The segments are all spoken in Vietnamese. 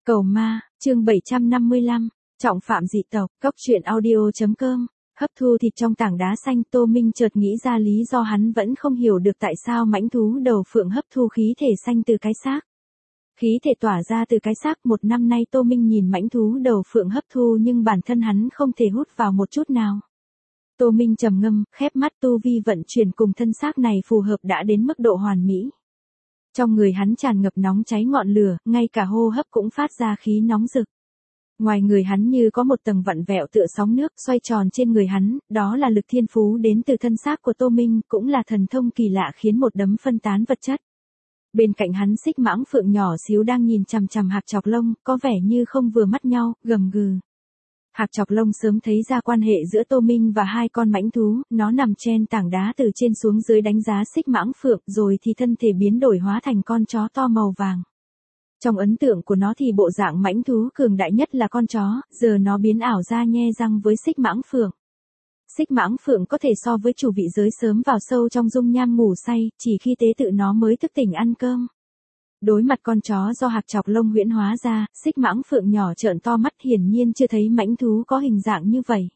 Cầu ma, chương 755, trọng phạm dị tộc, Cốc truyện audio.com. Hấp thu thịt trong tảng đá xanh, Tô Minh chợt nghĩ ra lý do hắn vẫn không hiểu được tại sao mãnh thú đầu phượng hấp thu khí thể xanh từ cái xác. Khí thể tỏa ra từ cái xác, một năm nay Tô Minh nhìn mãnh thú đầu phượng hấp thu nhưng bản thân hắn không thể hút vào một chút nào. Tô Minh trầm ngâm, khép mắt, tu vi vận chuyển cùng thân xác này phù hợp đã đến mức độ hoàn mỹ. Trong người hắn tràn ngập nóng cháy ngọn lửa, ngay cả hô hấp cũng phát ra khí nóng rực. Ngoài người hắn như có một tầng vặn vẹo tựa sóng nước xoay tròn trên người hắn, đó là lực thiên phú đến từ thân xác của Tô Minh, cũng là thần thông kỳ lạ khiến một đấm phân tán vật chất. Bên cạnh hắn xích mãng phượng nhỏ xíu đang nhìn chằm chằm Hạc Chọc Lông, có vẻ như không vừa mắt nhau, gầm gừ. Hạc Chọc Lông sớm thấy ra quan hệ giữa Tô Minh và hai con mãnh thú, nó nằm trên tảng đá từ trên xuống dưới đánh giá xích mãng phượng, rồi thì thân thể biến đổi hóa thành con chó to màu vàng. Trong ấn tượng của nó thì bộ dạng mãnh thú cường đại nhất là con chó, giờ nó biến ảo ra nhe răng với xích mãng phượng. Xích mãng phượng có thể so với chủ vị giới sớm vào sâu trong dung nham ngủ say, chỉ khi tế tự nó mới thức tỉnh ăn cơm. Đối mặt con chó do Hạc Chọc Lông huyễn hóa ra, xích mãng phượng nhỏ trợn to mắt, hiển nhiên chưa thấy mãnh thú có hình dạng như vậy.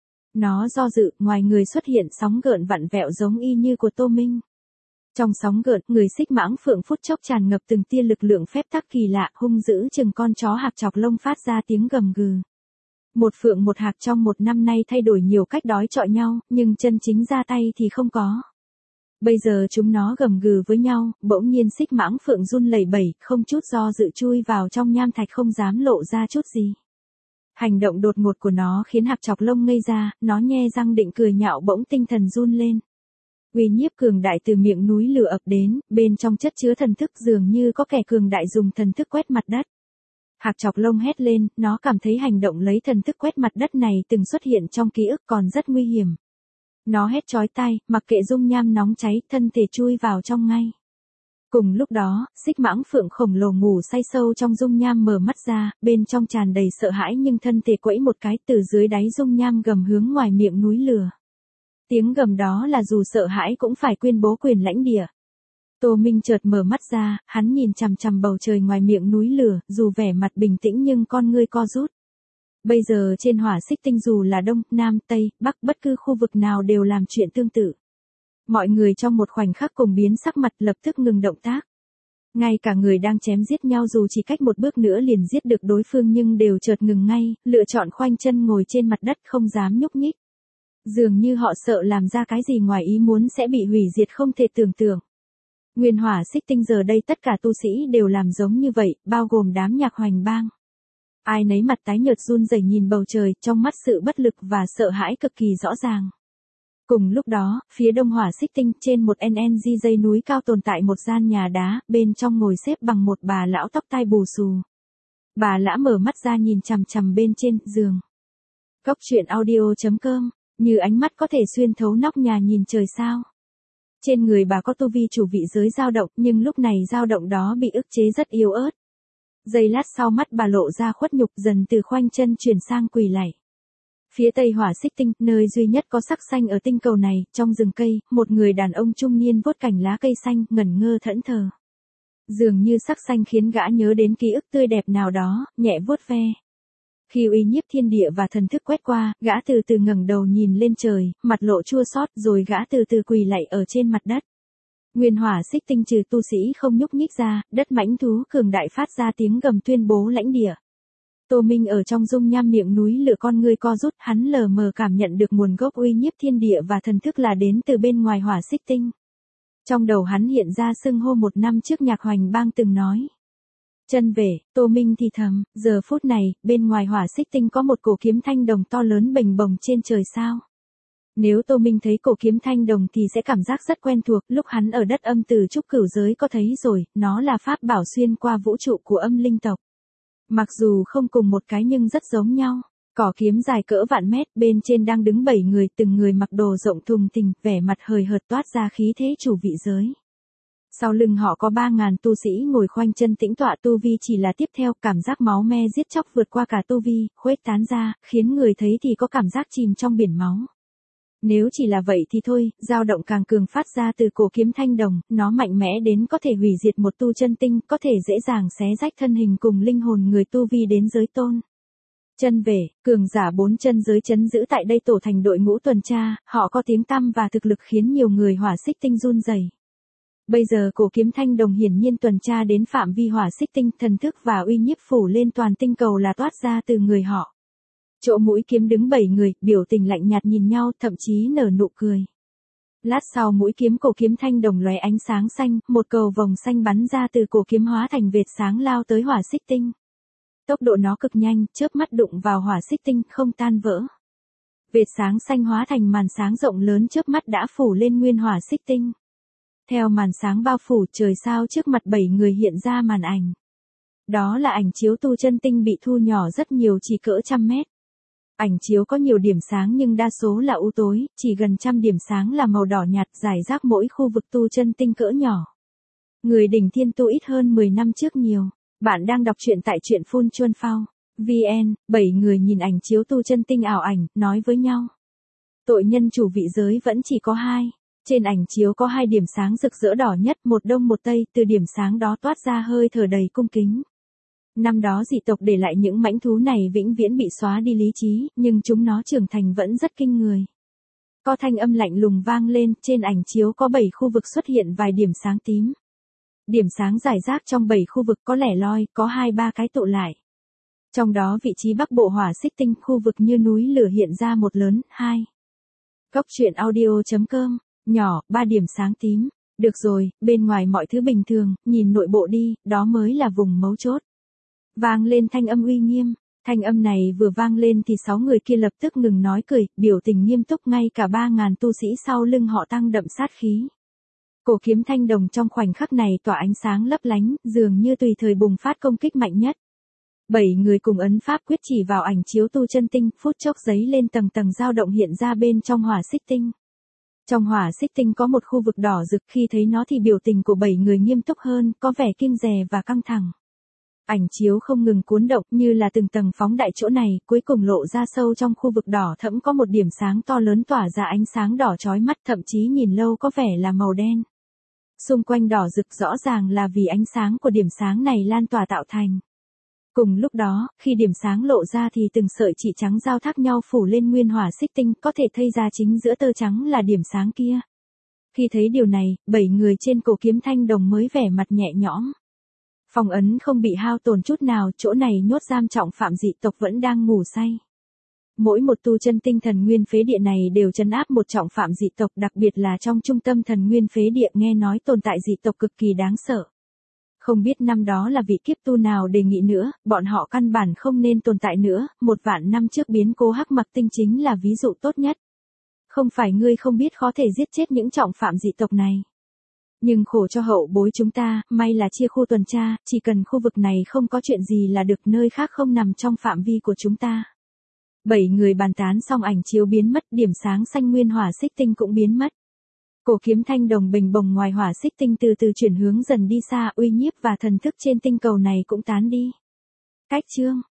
Nó do dự, ngoài người xuất hiện sóng gợn vặn vẹo giống y như của Tô Minh. Trong sóng gợn, người xích mãng phượng phút chốc tràn ngập từng tia lực lượng phép tắc kỳ lạ, hung dữ chừng con chó Hạc Chọc Lông phát ra tiếng gầm gừ. Một phượng một hạc trong một năm nay thay đổi nhiều cách đói chọi nhau, nhưng chân chính ra tay thì không có. Bây giờ chúng nó gầm gừ với nhau, bỗng nhiên xích mãng phượng run lẩy bẩy, không chút do dự chui vào trong nham thạch, không dám lộ ra chút gì. Hành động đột ngột của nó khiến Hạc Chọc Lông ngây ra, nó nhe răng định cười nhạo, bỗng tinh thần run lên. Uy nhiếp cường đại từ miệng núi lửa ập đến, bên trong chất chứa thần thức, dường như có kẻ cường đại dùng thần thức quét mặt đất. Hạc Chọc Lông hét lên, nó cảm thấy hành động lấy thần thức quét mặt đất này từng xuất hiện trong ký ức, còn rất nguy hiểm. Nó hét chói tai, mặc kệ dung nham nóng cháy, thân thể chui vào trong ngay. Cùng lúc đó, xích mãng phượng khổng lồ ngủ say sâu trong dung nham mở mắt ra, bên trong tràn đầy sợ hãi nhưng thân thể quẫy một cái, từ dưới đáy dung nham gầm hướng ngoài miệng núi lửa. Tiếng gầm đó là dù sợ hãi cũng phải tuyên bố quyền lãnh địa. Tô Minh chợt mở mắt ra, hắn nhìn chằm chằm bầu trời ngoài miệng núi lửa, dù vẻ mặt bình tĩnh nhưng con ngươi co rút. Bây giờ trên hỏa xích tinh dù là Đông, Nam, Tây, Bắc, bất cứ khu vực nào đều làm chuyện tương tự. Mọi người trong một khoảnh khắc cùng biến sắc mặt, lập tức ngừng động tác. Ngay cả người đang chém giết nhau dù chỉ cách một bước nữa liền giết được đối phương nhưng đều chợt ngừng ngay, lựa chọn khoanh chân ngồi trên mặt đất không dám nhúc nhích. Dường như họ sợ làm ra cái gì ngoài ý muốn sẽ bị hủy diệt không thể tưởng tượng. Nguyên hỏa xích tinh giờ đây tất cả tu sĩ đều làm giống như vậy, bao gồm đám Nhạc Hoành Bang. Ai nấy mặt tái nhợt run rẩy nhìn bầu trời, trong mắt sự bất lực và sợ hãi cực kỳ rõ ràng. Cùng lúc đó, phía đông hỏa xích tinh, trên một NNG dây núi cao tồn tại một gian nhà đá, bên trong ngồi xếp bằng một bà lão tóc tai bù xù. Bà lão mở mắt ra nhìn chằm chằm bên trên giường. Cốc truyện audio.com, như ánh mắt có thể xuyên thấu nóc nhà nhìn trời sao. Trên người bà có tu vi chủ vị giới dao động, nhưng lúc này dao động đó bị ức chế rất yếu ớt. Giây lát sau mắt bà lộ ra khuất nhục, dần từ khoanh chân chuyển sang quỳ lạy. Phía tây hỏa xích tinh, nơi duy nhất có sắc xanh ở tinh cầu này, trong rừng cây, một người đàn ông trung niên vuốt cành lá cây xanh, ngẩn ngơ thẫn thờ. Dường như sắc xanh khiến gã nhớ đến ký ức tươi đẹp nào đó, nhẹ vuốt ve. Khi uy nhiếp thiên địa và thần thức quét qua, gã từ từ ngẩng đầu nhìn lên trời, mặt lộ chua xót, rồi gã từ từ quỳ lạy ở trên mặt đất. Nguyên hỏa xích tinh trừ tu sĩ không nhúc nhích ra, đất mãnh thú cường đại phát ra tiếng gầm tuyên bố lãnh địa. Tô Minh ở trong dung nham miệng núi lửa, con ngươi co rút, hắn lờ mờ cảm nhận được nguồn gốc uy nhiếp thiên địa và thần thức là đến từ bên ngoài hỏa xích tinh. Trong đầu hắn hiện ra xưng hô một năm trước Nhạc Hoành Bang từng nói. Chân về, Tô Minh thì thầm, giờ phút này, bên ngoài hỏa xích tinh có một cổ kiếm thanh đồng to lớn bềnh bồng trên trời sao. Nếu Tô Minh thấy cổ kiếm thanh đồng thì sẽ cảm giác rất quen thuộc, lúc hắn ở đất âm từ trúc cửu giới có thấy rồi, nó là pháp bảo xuyên qua vũ trụ của âm linh tộc. Mặc dù không cùng một cái nhưng rất giống nhau. Cỏ kiếm dài cỡ vạn mét, bên trên đang đứng 7 người, từng người mặc đồ rộng thùng thình, vẻ mặt hời hợt toát ra khí thế chủ vị giới. Sau lưng họ có 3.000 tu sĩ ngồi khoanh chân tĩnh tọa, tu vi chỉ là tiếp theo, cảm giác máu me giết chóc vượt qua cả tu vi, khuếch tán ra, khiến người thấy thì có cảm giác chìm trong biển máu. Nếu chỉ là vậy thì thôi, dao động càng cường phát ra từ cổ kiếm thanh đồng, nó mạnh mẽ đến có thể hủy diệt một tu chân tinh, có thể dễ dàng xé rách thân hình cùng linh hồn người tu vi đến giới tôn. Chân về, cường giả 4 chân giới chấn giữ tại đây tổ thành đội ngũ tuần tra, họ có tiếng tăm và thực lực khiến nhiều người hỏa xích tinh run rẩy. Bây giờ cổ kiếm thanh đồng hiển nhiên tuần tra đến phạm vi hỏa xích tinh, thần thức và uy nhiếp phủ lên toàn tinh cầu là toát ra từ người họ. Chỗ mũi kiếm đứng 7 người, biểu tình lạnh nhạt nhìn nhau, thậm chí nở nụ cười. Lát sau mũi kiếm cổ kiếm thanh đồng lóe ánh sáng xanh, một cầu vòng xanh bắn ra từ cổ kiếm hóa thành vệt sáng lao tới hỏa xích tinh. Tốc độ nó cực nhanh, chớp mắt đụng vào hỏa xích tinh, không tan vỡ. Vệt sáng xanh hóa thành màn sáng rộng lớn chớp mắt đã phủ lên nguyên hỏa xích tinh. Theo màn sáng bao phủ, trời sao trước mặt 7 người hiện ra màn ảnh. Đó là ảnh chiếu tu chân tinh bị thu nhỏ rất nhiều, chỉ cỡ 100 mét. Ảnh chiếu có nhiều điểm sáng nhưng đa số là u tối, chỉ gần 100 điểm sáng là màu đỏ nhạt rải rác mỗi khu vực tu chân tinh cỡ nhỏ. Người đỉnh thiên tu ít hơn 10 năm trước nhiều. Bạn đang đọc truyện tại truyện Phun Chuân Phao. VN, 7 người nhìn ảnh chiếu tu chân tinh ảo ảnh, nói với nhau. Tội nhân chủ vị giới vẫn chỉ có 2. Trên ảnh chiếu có 2 điểm sáng rực rỡ đỏ nhất, một đông một tây, từ điểm sáng đó toát ra hơi thở đầy cung kính. Năm đó dị tộc để lại những mãnh thú này vĩnh viễn bị xóa đi lý trí, nhưng chúng nó trưởng thành vẫn rất kinh người. Có thanh âm lạnh lùng vang lên, trên ảnh chiếu có 7 khu vực xuất hiện vài điểm sáng tím. Điểm sáng rải rác trong 7 khu vực có lẻ loi, có 2-3 cái tụ lại. Trong đó vị trí bắc bộ hỏa xích tinh, khu vực như núi lửa hiện ra một lớn, 2. Cốc truyện audio.com, nhỏ, 3 điểm sáng tím. Được rồi, bên ngoài mọi thứ bình thường, nhìn nội bộ đi, đó mới là vùng mấu chốt. Vang lên thanh âm uy nghiêm, thanh âm này vừa vang lên thì 6 người kia lập tức ngừng nói cười, biểu tình nghiêm túc, ngay cả 3.000 tu sĩ sau lưng họ tăng đậm sát khí. Cổ kiếm thanh đồng trong khoảnh khắc này tỏa ánh sáng lấp lánh, dường như tùy thời bùng phát công kích mạnh nhất. 7 người cùng ấn pháp quyết chỉ vào ảnh chiếu tu chân tinh, phút chốc giấy lên tầng tầng dao động hiện ra bên trong hỏa xích tinh. Trong hỏa xích tinh có một khu vực đỏ rực, khi thấy nó thì biểu tình của 7 người nghiêm túc hơn, có vẻ kiêng dè và căng thẳng. Ảnh chiếu không ngừng cuốn động như là từng tầng phóng đại, chỗ này cuối cùng lộ ra sâu trong khu vực đỏ thẫm có một điểm sáng to lớn tỏa ra ánh sáng đỏ chói mắt, thậm chí nhìn lâu có vẻ là màu đen. Xung quanh đỏ rực rõ ràng là vì ánh sáng của điểm sáng này lan tỏa tạo thành. Cùng lúc đó, khi điểm sáng lộ ra thì từng sợi chỉ trắng giao thác nhau phủ lên nguyên hỏa xích tinh, có thể thấy ra chính giữa tơ trắng là điểm sáng kia. Khi thấy điều này, 7 người trên cổ kiếm thanh đồng mới vẻ mặt nhẹ nhõm. Phong ấn không bị hao tổn chút nào, chỗ này nhốt giam trọng phạm dị tộc vẫn đang ngủ say. Mỗi một tu chân tinh thần nguyên phế địa này đều trấn áp một trọng phạm dị tộc, đặc biệt là trong trung tâm thần nguyên phế địa nghe nói tồn tại dị tộc cực kỳ đáng sợ. Không biết năm đó là vị kiếp tu nào đề nghị nữa, bọn họ căn bản không nên tồn tại nữa, 1.000 năm trước biến cố Hắc Mặc Tinh chính là ví dụ tốt nhất. Không phải ngươi không biết khó thể giết chết những trọng phạm dị tộc này. Nhưng khổ cho hậu bối chúng ta, may là chia khu tuần tra, chỉ cần khu vực này không có chuyện gì là được, nơi khác không nằm trong phạm vi của chúng ta. 7 người bàn tán xong ảnh chiếu biến mất, điểm sáng xanh nguyên hỏa xích tinh cũng biến mất. Cổ kiếm thanh đồng bình bồng ngoài hỏa xích tinh từ từ chuyển hướng dần đi xa, uy nhiếp và thần thức trên tinh cầu này cũng tán đi. Cách chương